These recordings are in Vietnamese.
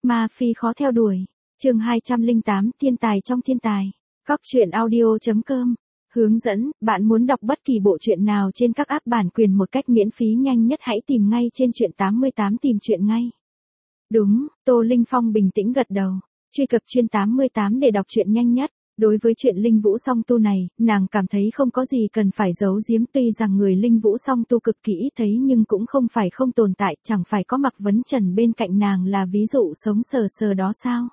Ma phi khó theo đuổi. Chương 208, thiên tài trong thiên tài. Góc truyện audio.com. Hướng dẫn, bạn muốn đọc bất kỳ bộ truyện nào trên các app bản quyền một cách miễn phí nhanh nhất hãy tìm ngay trên truyện 88 tìm truyện ngay. Đúng, Tô Linh Phong bình tĩnh gật đầu. Truy cập truyện 88 để đọc truyện nhanh nhất. Đối với chuyện Linh Vũ Song Tu này, nàng cảm thấy không có gì cần phải giấu giếm, tuy rằng người Linh Vũ Song Tu cực kỳ ít thấy nhưng cũng không phải không tồn tại, chẳng phải có Mạc Vấn Trần bên cạnh nàng là ví dụ sống sờ sờ đó sao?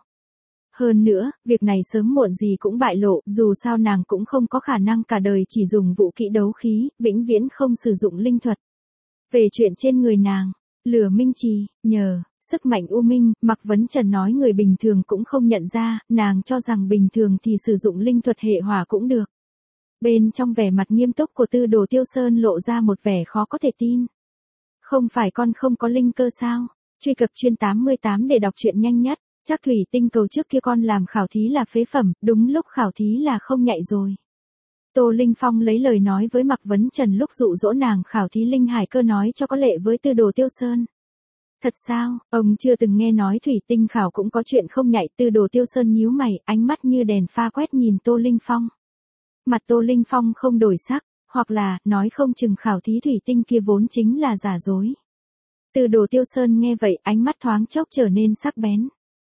Hơn nữa, việc này sớm muộn gì cũng bại lộ, dù sao nàng cũng không có khả năng cả đời chỉ dùng vũ kỹ đấu khí, vĩnh viễn không sử dụng linh thuật. Về chuyện trên người nàng, lửa minh trì, nhờ sức mạnh u minh, Mạc Vấn Trần nói người bình thường cũng không nhận ra, nàng cho rằng bình thường thì sử dụng linh thuật hệ hỏa cũng được. Bên trong vẻ mặt nghiêm túc của Tư Đồ Tiêu Sơn lộ ra một vẻ khó có thể tin. Không phải con không có linh cơ sao? Truy cập truyện 88 để đọc truyện nhanh nhất. Chắc thủy tinh cầu trước kia con làm khảo thí là phế phẩm, đúng lúc khảo thí là không nhạy rồi. Tô Linh Phong lấy lời nói với Mạc Vấn Trần lúc dụ dỗ nàng khảo thí linh hải cơ nói cho có lệ với Tư Đồ Tiêu Sơn. Thật sao, ông chưa từng nghe nói thủy tinh khảo cũng có chuyện không nhạy. Tư Đồ Tiêu Sơn nhíu mày, ánh mắt như đèn pha quét nhìn Tô Linh Phong. Mặt Tô Linh Phong không đổi sắc, hoặc là, nói không chừng khảo thí thủy tinh kia vốn chính là giả dối. Tư Đồ Tiêu Sơn nghe vậy, ánh mắt thoáng chốc trở nên sắc bén.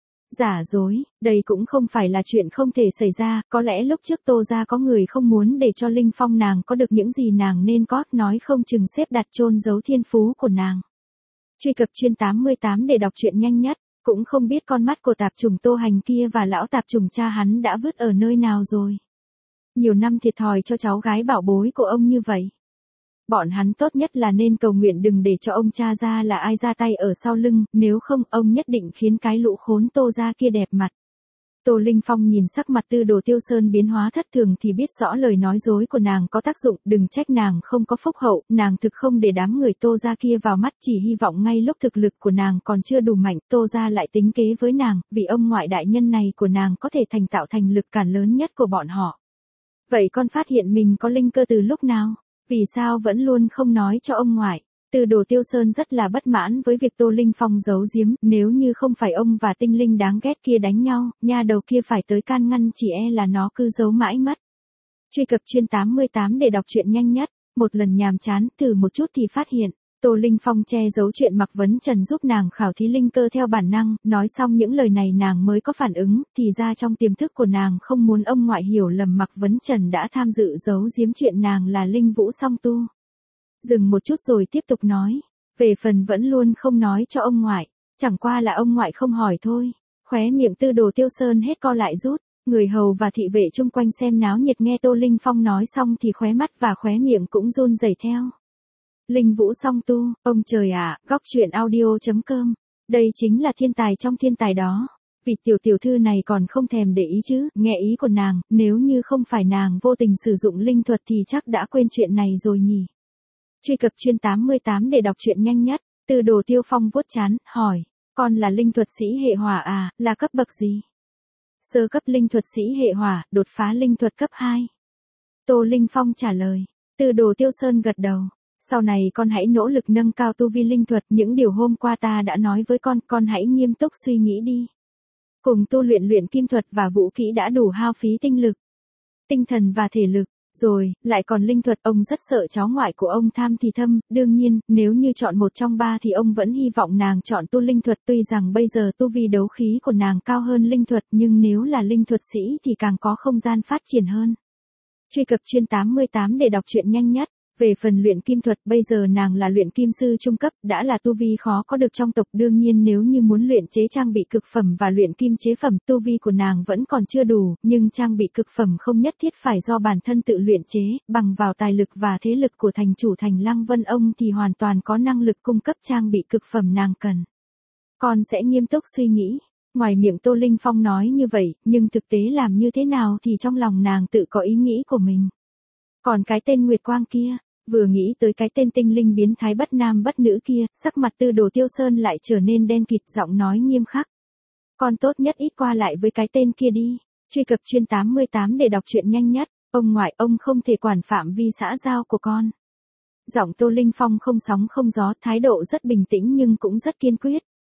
Giả dối, đây cũng không phải là chuyện không thể xảy ra, có lẽ lúc trước Tô gia có người không muốn để cho Linh Phong nàng có được những gì nàng nên có, nói không chừng xếp đặt chôn giấu thiên phú của nàng. Truy cập truyện 88 để đọc truyện nhanh nhất, cũng không biết con mắt của tạp chủng Tô Hành kia và lão tạp chủng cha hắn đã vứt ở nơi nào rồi. Nhiều năm thiệt thòi cho cháu gái bảo bối của ông như vậy. Bọn hắn tốt nhất là nên cầu nguyện đừng để cho ông cha ra là ai ra tay ở sau lưng, nếu không ông nhất định khiến cái lũ khốn Tô gia kia đẹp mặt. Tô Linh Phong nhìn sắc mặt Tư Đồ Tiêu Sơn biến hóa thất thường thì biết rõ lời nói dối của nàng có tác dụng, đừng trách nàng không có phúc hậu, nàng thực không để đám người Tô gia kia vào mắt, chỉ hy vọng ngay lúc thực lực của nàng còn chưa đủ mạnh, Tô gia lại tính kế với nàng, vì ông ngoại đại nhân này của nàng có thể tạo thành lực cản lớn nhất của bọn họ. Vậy con phát hiện mình có linh cơ từ lúc nào? Vì sao vẫn luôn không nói cho ông ngoại? Tư Đồ Tiêu Sơn rất là bất mãn với việc Tô Linh Phong giấu giếm, nếu như không phải ông và tinh linh đáng ghét kia đánh nhau, nha đầu kia phải tới can ngăn chỉ e là nó cứ giấu mãi mất. Truy cập truyện 88 để đọc truyện nhanh nhất, một lần nhàm chán, thử một chút thì phát hiện. Tô Linh Phong che giấu chuyện Mạc Vấn Trần giúp nàng khảo thí linh cơ theo bản năng, nói xong những lời này nàng mới có phản ứng, thì ra trong tiềm thức của nàng không muốn ông ngoại hiểu lầm Mạc Vấn Trần đã tham dự giấu giếm chuyện nàng là Linh Vũ Song Tu. Dừng một chút rồi tiếp tục nói, về phần vẫn luôn không nói cho ông ngoại, chẳng qua là ông ngoại không hỏi thôi. Khóe miệng Tư Đồ Tiêu Sơn hết co lại rút, người hầu và thị vệ chung quanh xem náo nhiệt nghe Tô Linh Phong nói xong thì khóe mắt và khóe miệng cũng run rẩy theo. Linh Vũ Song Tu, ông trời ạ, góc truyện audio.com. Đây chính là thiên tài trong thiên tài đó. Vị tiểu thư này còn không thèm để ý chứ, nghe ý của nàng, nếu như không phải nàng vô tình sử dụng linh thuật thì chắc đã quên chuyện này rồi nhỉ. Truy cập truyện 88 để đọc truyện nhanh nhất. Tư Đồ Tiêu Phong vuốt trán, hỏi, con là linh thuật sĩ hệ hỏa à, là cấp bậc gì? Sơ cấp linh thuật sĩ hệ hỏa, đột phá linh thuật cấp 2. Tô Linh Phong trả lời. Tư Đồ Tiêu Sơn gật đầu. Sau này con hãy nỗ lực nâng cao tu vi linh thuật, những điều hôm qua ta đã nói với con hãy nghiêm túc suy nghĩ đi. Cùng tu luyện kim thuật và vũ kỹ đã đủ hao phí tinh lực, tinh thần và thể lực, rồi, lại còn linh thuật. Ông rất sợ cháu ngoại của ông tham thì thâm, đương nhiên, nếu như chọn một trong ba thì ông vẫn hy vọng nàng chọn tu linh thuật, tuy rằng bây giờ tu vi đấu khí của nàng cao hơn linh thuật, nhưng nếu là linh thuật sĩ thì càng có không gian phát triển hơn. Truy cập truyện 88 để đọc truyện nhanh nhất. Về phần luyện kim thuật, bây giờ nàng là luyện kim sư trung cấp, đã là tu vi khó có được trong tộc, đương nhiên nếu như muốn luyện chế trang bị cực phẩm và luyện kim chế phẩm, tu vi của nàng vẫn còn chưa đủ, nhưng trang bị cực phẩm không nhất thiết phải do bản thân tự luyện chế, bằng vào tài lực và thế lực của thành chủ thành Lăng Vân ông thì hoàn toàn có năng lực cung cấp trang bị cực phẩm nàng cần. Con sẽ nghiêm túc suy nghĩ. Ngoài miệng Tô Linh Phong nói như vậy, nhưng thực tế làm như thế nào thì trong lòng nàng tự có ý nghĩ của mình. Còn cái tên Nguyệt Quang kia, vừa nghĩ tới cái tên tinh linh biến thái bất nam bất nữ kia, sắc mặt Tư Đồ Tiêu Sơn lại trở nên đen kịt, giọng nói nghiêm khắc. Con tốt nhất ít qua lại với cái tên kia đi. Truy cập truyện 88 để đọc truyện nhanh nhất. Ông ngoại, ông không thể quản phạm vi xã giao của con. Giọng Tô Linh Phong không sóng không gió, thái độ rất bình tĩnh nhưng cũng rất kiên quyết.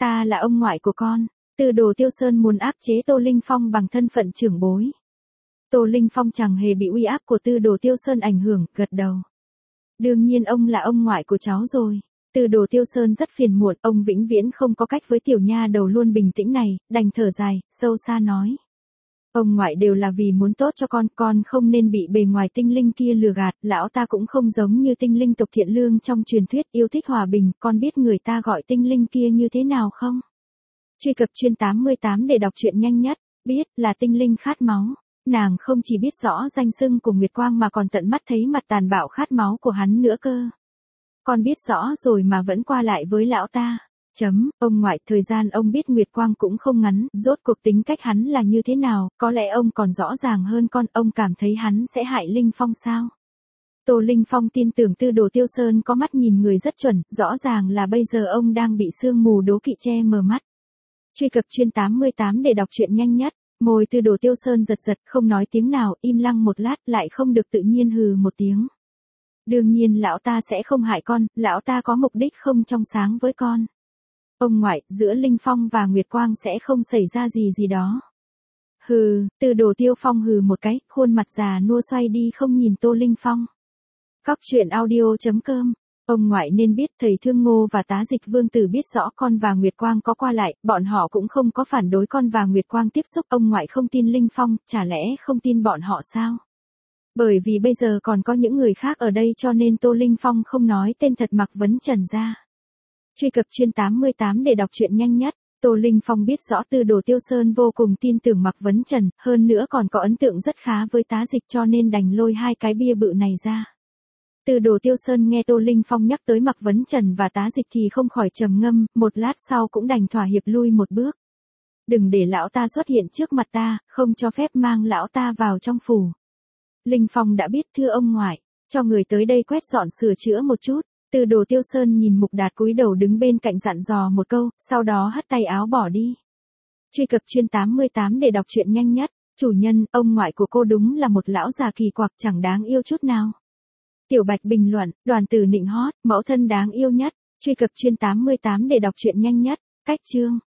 Ta là ông ngoại của con. Tư Đồ Tiêu Sơn muốn áp chế Tô Linh Phong bằng thân phận trưởng bối. Tô Linh Phong chẳng hề bị uy áp của Tư Đồ Tiêu Sơn ảnh hưởng, gật đầu. Đương nhiên ông là ông ngoại của cháu rồi. Tư Đồ Tiêu Sơn rất phiền muộn, ông vĩnh viễn không có cách với tiểu nha đầu luôn bình tĩnh này, đành thở dài, sâu xa nói. Ông ngoại đều là vì muốn tốt cho con không nên bị bề ngoài tinh linh kia lừa gạt, lão ta cũng không giống như tinh linh tộc thiện lương trong truyền thuyết yêu thích hòa bình, con biết người ta gọi tinh linh kia như thế nào không? Truy cập chuyên 88 để đọc truyện nhanh nhất, biết là tinh linh khát máu. Nàng không chỉ biết rõ danh xưng của Nguyệt Quang mà còn tận mắt thấy mặt tàn bạo khát máu của hắn nữa cơ. Con biết rõ rồi mà vẫn qua lại với lão ta. Ông ngoại, thời gian ông biết Nguyệt Quang cũng không ngắn, rốt cuộc tính cách hắn là như thế nào, có lẽ ông còn rõ ràng hơn con, ông cảm thấy hắn sẽ hại Linh Phong sao? Tô Linh Phong tin tưởng Tư Đồ Tiêu Sơn có mắt nhìn người rất chuẩn, rõ ràng là bây giờ ông đang bị sương mù đố kỵ che mờ mắt. Truy cập chuyên 88 để đọc truyện nhanh nhất. Môi Tư Đồ Tiêu Sơn giật giật, không nói tiếng nào, im lặng một lát, lại không được tự nhiên hừ một tiếng. Đương nhiên lão ta sẽ không hại con, lão ta có mục đích không trong sáng với con. Ông ngoại, giữa Linh Phong và Nguyệt Quang sẽ không xảy ra gì đó. Hừ, Tư Đồ Tiêu Phong hừ một cái, khuôn mặt già nua xoay đi không nhìn Tô Linh Phong. Cóc truyện audio.com. Ông ngoại nên biết thầy Thương Ngô và Tá Dịch Vương Tử biết rõ con và Nguyệt Quang có qua lại, bọn họ cũng không có phản đối con và Nguyệt Quang tiếp xúc. Ông ngoại không tin Linh Phong, chả lẽ không tin bọn họ sao? Bởi vì bây giờ còn có những người khác ở đây cho nên Tô Linh Phong không nói tên thật Mạc Vấn Trần ra. Truy cập chuyên 88 để đọc truyện nhanh nhất. Tô Linh Phong biết rõ Tư Đồ Tiêu Sơn vô cùng tin tưởng Mạc Vấn Trần, hơn nữa còn có ấn tượng rất khá với Tá Dịch cho nên đành lôi hai cái bia bự này ra. Tư Đồ Tiêu Sơn nghe Tô Linh Phong nhắc tới Mạc Vấn Trần và Tá Dịch thì không khỏi trầm ngâm, một lát sau cũng đành thỏa hiệp lui một bước. Đừng để lão ta xuất hiện trước mặt ta, không cho phép mang lão ta vào trong phủ. Linh Phong đã biết, thưa ông ngoại, cho người tới đây quét dọn sửa chữa một chút. Tư Đồ Tiêu Sơn nhìn Mục Đạt cúi đầu đứng bên cạnh dặn dò một câu, sau đó hất tay áo bỏ đi. Truy cập chuyên 88 để đọc truyện nhanh nhất. Chủ nhân, ông ngoại của cô đúng là một lão già kỳ quặc chẳng đáng yêu chút nào. Tiểu Bạch bình luận, Đoàn Tử nịnh hót, mẫu thân đáng yêu nhất. Truy cập chuyên 88 để đọc truyện nhanh nhất. Cách chương